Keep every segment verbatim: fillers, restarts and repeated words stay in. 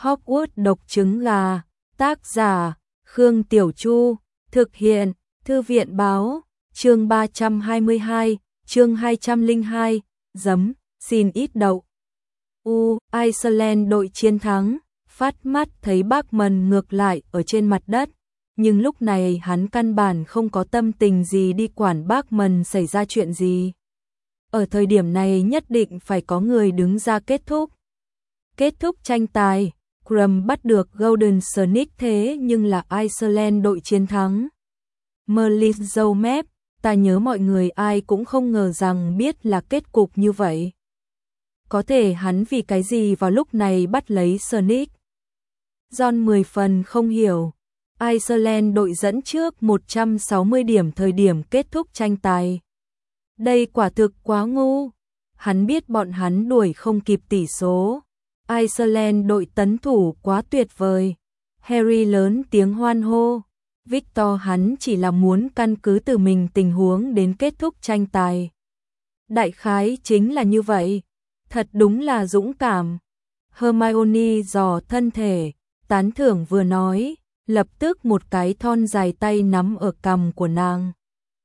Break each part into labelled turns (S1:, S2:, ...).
S1: Hogwarts độc trứng gà, tác giả, Khương Tiểu Chu, thực hiện, Thư viện báo, chương ba trăm hai mươi hai, chương hai trăm lẻ hai, giấm, xin ít đậu. U, Iceland đội chiến thắng, phát mắt thấy Bachmann ngược lại ở trên mặt đất, nhưng lúc này hắn căn bản không có tâm tình gì đi quản Bachmann xảy ra chuyện gì. Ở thời điểm này nhất định phải có người đứng ra kết thúc. Kết thúc tranh tài, Krum bắt được Golden Snake thế nhưng là Iceland đội chiến thắng. Merlin râu mép, ta nhớ mọi người ai cũng không ngờ rằng biết là kết cục như vậy. Có thể hắn vì cái gì vào lúc này bắt lấy Snake. John mười phần không hiểu. Iceland đội dẫn trước một trăm sáu mươi điểm thời điểm kết thúc tranh tài. Đây quả thực quá ngu. Hắn biết bọn hắn đuổi không kịp tỷ số. Iceland đội tấn thủ quá tuyệt vời. Harry lớn tiếng hoan hô. Victor hắn chỉ là muốn căn cứ từ mình tình huống đến kết thúc tranh tài. Đại khái chính là như vậy. Thật đúng là dũng cảm. Hermione dò thân thể, tán thưởng vừa nói, lập tức một cái thon dài tay nắm ở cằm của nàng.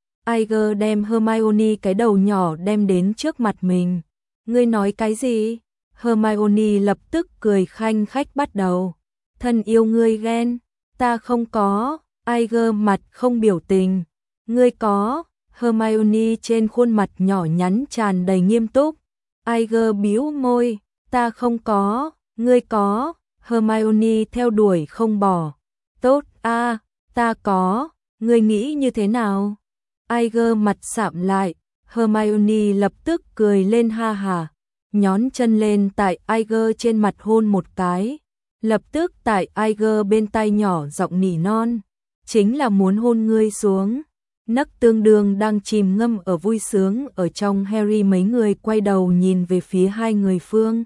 S1: Iger đem Hermione cái đầu nhỏ đem đến trước mặt mình. Ngươi nói cái gì? Hermione lập tức cười khanh khách bắt đầu. Thân yêu ngươi ghen, ta không có. Iger mặt không biểu tình. Ngươi có. Hermione trên khuôn mặt nhỏ nhắn tràn đầy nghiêm túc. Iger bĩu môi, ta không có. Ngươi có. Hermione theo đuổi không bỏ. Tốt a, à, ta có. Ngươi nghĩ như thế nào? Iger mặt sạm lại. Hermione lập tức cười lên ha hả, nhón chân lên tại Iger trên mặt hôn một cái. Lập tức tại Iger bên tai nhỏ giọng nỉ non, chính là muốn hôn ngươi xuống. Nấc tương đương đang chìm ngâm ở vui sướng ở trong. Harry mấy người quay đầu nhìn về phía hai người phương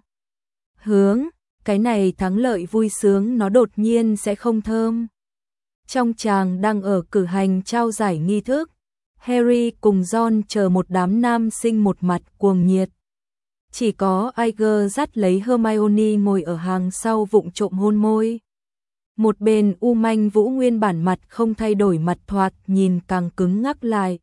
S1: hướng. Cái này thắng lợi vui sướng nó đột nhiên sẽ không thơm. Trong tràng đang ở cử hành trao giải nghi thức, Harry cùng Ron chờ một đám nam sinh một mặt cuồng nhiệt. Chỉ có Iger dắt lấy Hermione ngồi ở hàng sau vụng trộm hôn môi. Một bên U Manh Vũ nguyên bản mặt không thay đổi mặt thoạt nhìn càng cứng ngắc lại.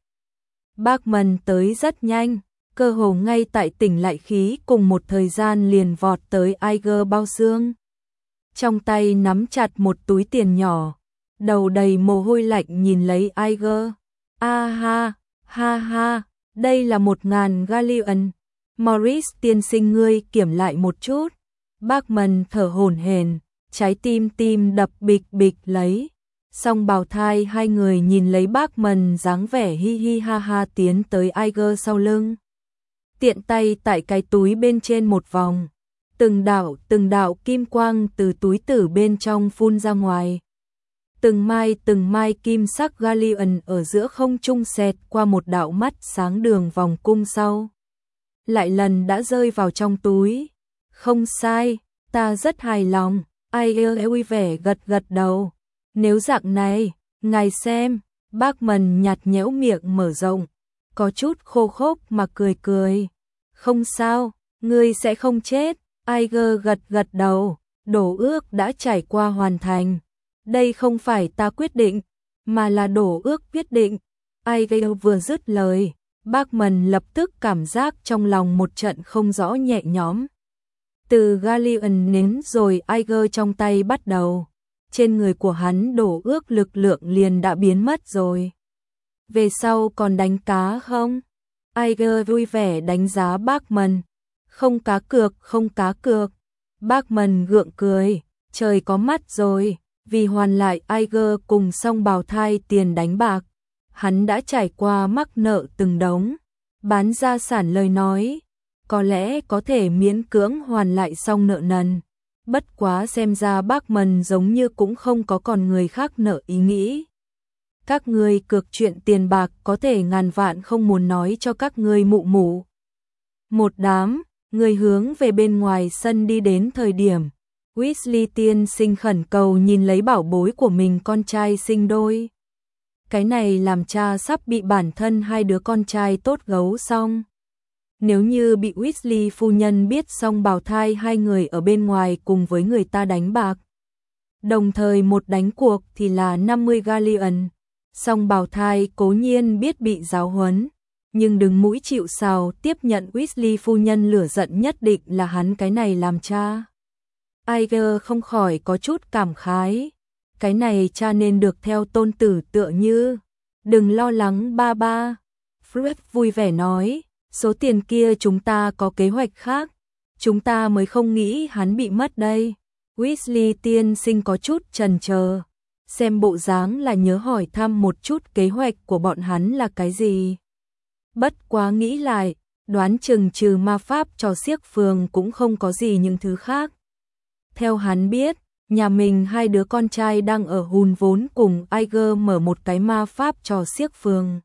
S1: Bachmann tới rất nhanh, cơ hồ ngay tại tỉnh lại khí cùng một thời gian liền vọt tới Iger bao xương. Trong tay nắm chặt một túi tiền nhỏ, đầu đầy mồ hôi lạnh nhìn lấy Iger. A ha, ha ha, đây là một ngàn galleon. Morris tiên sinh ngươi kiểm lại một chút. Bachmann thở hổn hển, trái tim tim đập bịch bịch lấy. Song bào thai hai người nhìn lấy Bachmann dáng vẻ hi hi ha ha tiến tới Iger sau lưng. Tiện tay tại cái túi bên trên một vòng. Từng đạo từng đạo kim quang từ túi tử bên trong phun ra ngoài. Từng mai từng mai kim sắc galleon ở giữa không trung xẹt qua một đạo mắt sáng đường vòng cung sau. Lại lần đã rơi vào trong túi. Không sai, ta rất hài lòng. Iger vui vẻ gật gật đầu. Nếu dạng này, ngài xem. Bachmann nhạt nhẽo miệng mở rộng, có chút khô khốc mà cười cười. Không sao, ngươi sẽ không chết. Iger gật gật đầu. Đổ ước đã trải qua hoàn thành. Đây không phải ta quyết định, mà là đổ ước quyết định. Iger vừa dứt lời, Bachmann lập tức cảm giác trong lòng một trận không rõ nhẹ nhõm. Từ galleon đến rồi Iger trong tay bắt đầu, trên người của hắn đổ ước lực lượng liền đã biến mất rồi. Về sau còn đánh cá không? Iger vui vẻ đánh giá Bachmann. Không cá cược, không cá cược. Bachmann gượng cười, trời có mắt rồi. Vì hoàn lại Iger cùng song bào thai tiền đánh bạc, hắn đã trải qua mắc nợ từng đống. Bán gia sản lời nói, có lẽ có thể miễn cưỡng hoàn lại xong nợ nần. Bất quá xem ra Bachmann giống như cũng không có còn người khác nợ ý nghĩ. Các ngươi cược chuyện tiền bạc có thể ngàn vạn không muốn nói cho các ngươi mụ mụ. Một đám, người hướng về bên ngoài sân đi đến thời điểm. Weasley tiên sinh khẩn cầu nhìn lấy bảo bối của mình con trai sinh đôi. Cái này làm cha sắp bị bản thân hai đứa con trai tốt gấu xong. Nếu như bị Weasley phu nhân biết xong bào thai hai người ở bên ngoài cùng với người ta đánh bạc. Đồng thời một đánh cuộc thì là năm mươi galleon. Song bào thai cố nhiên biết bị giáo huấn, nhưng đứng mũi chịu sào tiếp nhận Weasley phu nhân lửa giận nhất định là hắn cái này làm cha. Iger không khỏi có chút cảm khái. Cái này cha nên được theo tôn tử tựa như. Đừng lo lắng ba ba. Fred vui vẻ nói, số tiền kia chúng ta có kế hoạch khác. Chúng ta mới không nghĩ hắn bị mất đây. Weasley tiên sinh có chút chần chờ, xem bộ dáng là nhớ hỏi thăm một chút kế hoạch của bọn hắn là cái gì. Bất quá nghĩ lại, đoán chừng trừ ma pháp trò xiếc phường cũng không có gì những thứ khác. Theo hắn biết, nhà mình hai đứa con trai đang ở hùn vốn cùng Iger mở một cái ma pháp trò xiếc phường.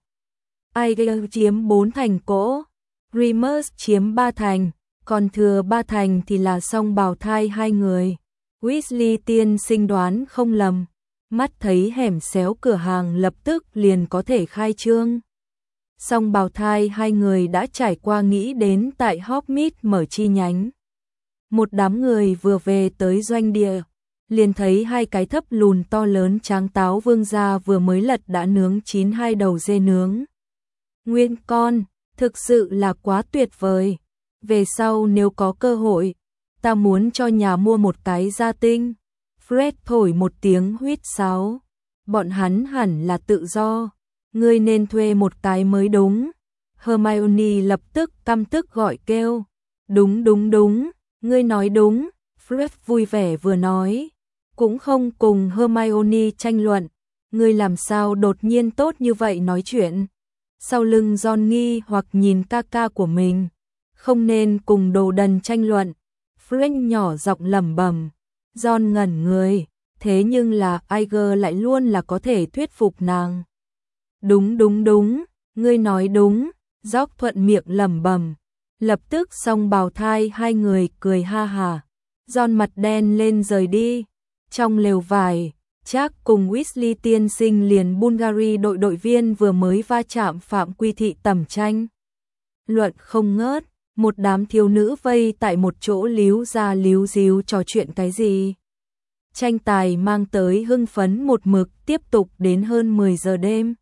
S1: Iger chiếm bốn thành cỗ, Remus chiếm ba thành, còn thừa ba thành thì là song bào thai hai người. Weasley tiên sinh đoán không lầm, mắt thấy hẻm xéo cửa hàng lập tức liền có thể khai trương. Song bào thai hai người đã trải qua nghĩ đến tại Hogsmeade mở chi nhánh. Một đám người vừa về tới doanh địa, liền thấy hai cái thấp lùn to lớn tráng táo vương gia vừa mới lật đã nướng chín hai đầu dê nướng. Nguyên con, thực sự là quá tuyệt vời. Về sau nếu có cơ hội, ta muốn cho nhà mua một cái gia tinh. Fred thổi một tiếng huýt sáo. Bọn hắn hẳn là tự do. Ngươi nên thuê một cái mới đúng. Hermione lập tức căm tức gọi kêu. Đúng đúng đúng, ngươi nói đúng. Fred vui vẻ vừa nói. Cũng không cùng Hermione tranh luận. Ngươi làm sao đột nhiên tốt như vậy nói chuyện. Sau lưng Ron nghi hoặc nhìn ca ca của mình. Không nên cùng đồ đần tranh luận. Fred nhỏ giọng lẩm bẩm. Ron ngẩn người, thế nhưng là Iger lại luôn là có thể thuyết phục nàng. Đúng đúng đúng, ngươi nói đúng, George thuận miệng lẩm bẩm. Lập tức song bào thai hai người cười ha hà. Ron mặt đen lên rời đi. Trong lều vải, Jack cùng Weasley tiên sinh liền Bulgari đội đội viên vừa mới va chạm phạm quy thị tẩm tranh. Luận không ngớt. Một đám thiếu nữ vây tại một chỗ líu ra líu díu trò chuyện cái gì. Tranh tài mang tới hưng phấn một mực tiếp tục đến hơn mười giờ đêm.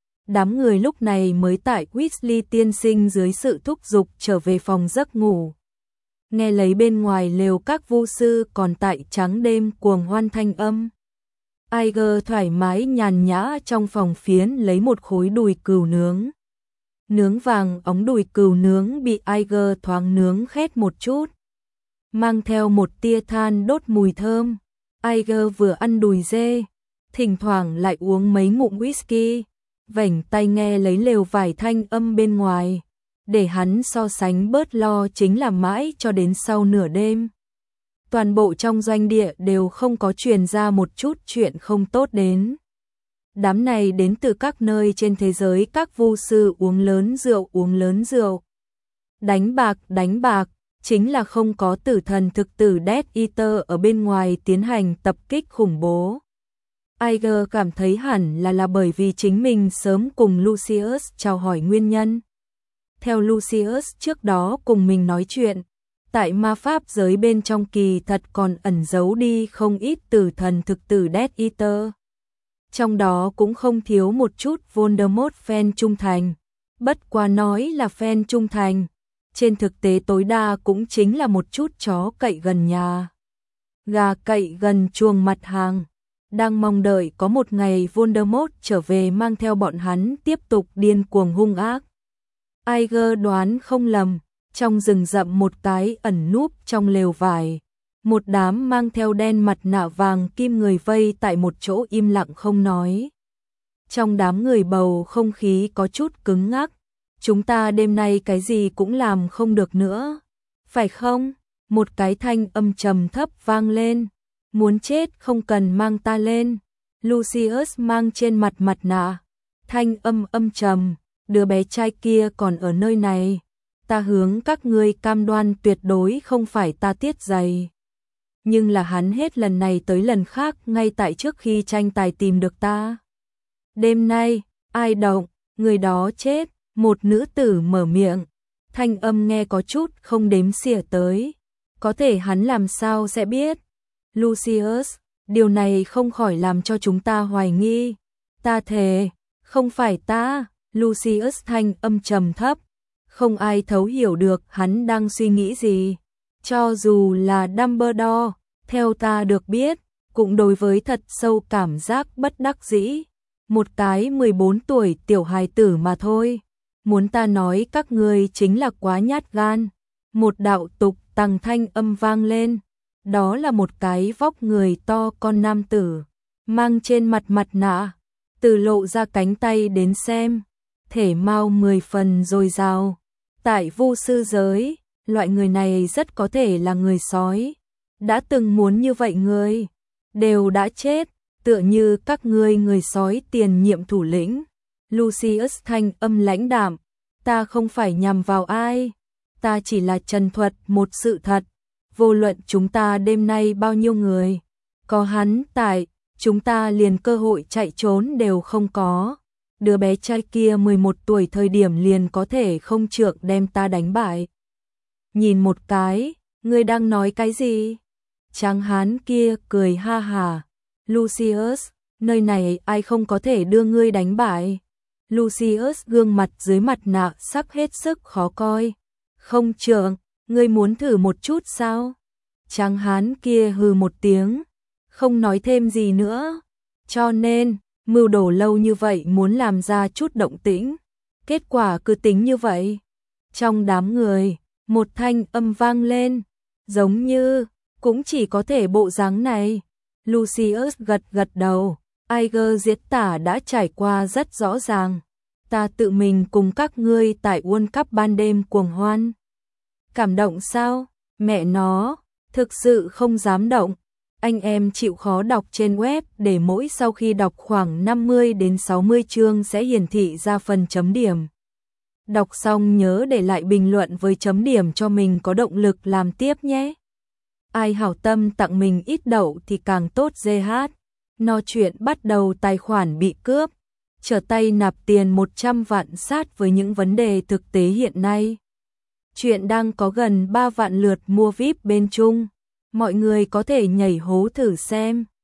S1: Đám người lúc này mới tại Weasley tiên sinh dưới sự thúc giục trở về phòng giấc ngủ. Nghe lấy bên ngoài lều các vu sư còn tại trắng đêm cuồng hoan thanh âm. Iger thoải mái nhàn nhã trong phòng phiến lấy một khối đùi cừu nướng. Nướng vàng óng đùi cừu nướng bị Iger thoáng nướng khét một chút. Mang theo một tia than đốt mùi thơm. Iger vừa ăn đùi dê, thỉnh thoảng lại uống mấy ngụm whisky, vểnh tai nghe lấy lều vải thanh âm bên ngoài. Để hắn so sánh bớt lo chính là mãi cho đến sau nửa đêm. Toàn bộ trong doanh địa đều không có truyền ra một chút chuyện không tốt đến. Đám này đến từ các nơi trên thế giới, các vu sư uống lớn rượu uống lớn rượu. Đánh bạc đánh bạc, chính là không có tử thần thực tử Death Eater ở bên ngoài tiến hành tập kích khủng bố. Iger cảm thấy hẳn là là bởi vì chính mình sớm cùng Lucius chào hỏi nguyên nhân. Theo Lucius trước đó cùng mình nói chuyện, tại ma pháp giới bên trong kỳ thật còn ẩn giấu đi không ít tử thần thực tử Death Eater. Trong đó cũng không thiếu một chút Voldemort fan trung thành. Bất quá nói là fan trung thành, trên thực tế tối đa cũng chính là một chút chó cậy gần nhà, gà cậy gần chuồng mặt hàng. Đang mong đợi có một ngày Voldemort trở về mang theo bọn hắn tiếp tục điên cuồng hung ác. Iger đoán không lầm, trong rừng rậm một cái ẩn núp trong lều vải. Một đám mang theo đen mặt nạ vàng kim người vây tại một chỗ im lặng không nói. Trong đám người bầu không khí có chút cứng ngắc. Chúng ta đêm nay cái gì cũng làm không được nữa. Phải không? Một cái thanh âm trầm thấp vang lên. Muốn chết không cần mang ta lên. Lucius mang trên mặt mặt nạ. Thanh âm âm trầm. Đứa bé trai kia còn ở nơi này. Ta hướng các ngươi cam đoan tuyệt đối không phải ta tiết giày. Nhưng là hắn hết lần này tới lần khác ngay tại trước khi tranh tài tìm được ta. Đêm nay, ai động, người đó chết, một nữ tử mở miệng. thanh âm nghe có chút không đếm xỉa tới. Có thể hắn làm sao sẽ biết? Lucius, điều này không khỏi làm cho chúng ta hoài nghi. Ta thề, không phải ta. Lucius thanh âm trầm thấp. Không ai thấu hiểu được hắn đang suy nghĩ gì. Cho dù là Dumbledore, theo ta được biết, cũng đối với thật sâu cảm giác bất đắc dĩ. Một cái mười bốn tuổi tiểu hài tử mà thôi. Muốn ta nói các ngươi chính là quá nhát gan. Một đạo tục tằng thanh âm vang lên. Đó là một cái vóc người to con nam tử, mang trên mặt mặt nạ, từ lộ ra cánh tay đến xem, thể mao mười phần dồi dào. Tại Vu sư giới, loại người này rất có thể là người sói. Đã từng muốn như vậy người, đều đã chết, tựa như các ngươi người sói tiền nhiệm thủ lĩnh. Lucius thanh âm lãnh đạm, ta không phải nhằm vào ai, ta chỉ là trần thuật một sự thật. Vô luận chúng ta đêm nay bao nhiêu người, có hắn tại, chúng ta liền cơ hội chạy trốn đều không có. Đứa bé trai kia mười một tuổi thời điểm liền có thể không trượng đem ta đánh bại. Nhìn một cái, ngươi đang nói cái gì? Tráng hán kia cười ha hà. Lucius, nơi này ai không có thể đưa ngươi đánh bại. Lucius gương mặt dưới mặt nạ sắc hết sức khó coi. Không trượng, ngươi muốn thử một chút sao? Tráng hán kia hừ một tiếng, không nói thêm gì nữa. Cho nên, mưu đồ lâu như vậy muốn làm ra chút động tĩnh, kết quả cứ tính như vậy. Trong đám người, một thanh âm vang lên, giống như, cũng chỉ có thể bộ dáng này. Lucius gật gật đầu, Aiger diễn tả đã trải qua rất rõ ràng. Ta tự mình cùng các ngươi tại World Cup ban đêm cuồng hoan. Cảm động sao? Mẹ nó, thực sự không dám động. Anh em chịu khó đọc trên web để mỗi sau khi đọc khoảng năm mươi đến sáu mươi chương sẽ hiển thị ra phần chấm điểm. Đọc xong nhớ để lại bình luận với chấm điểm cho mình có động lực làm tiếp nhé. Ai hảo tâm tặng mình ít đậu thì càng tốt giê hát. No chuyện bắt đầu tài khoản bị cướp. Trở tay nạp tiền một trăm vạn sát với những vấn đề thực tế hiện nay. Chuyện đang có gần ba vạn lượt mua víp bên Trung. Mọi người có thể nhảy hố thử xem.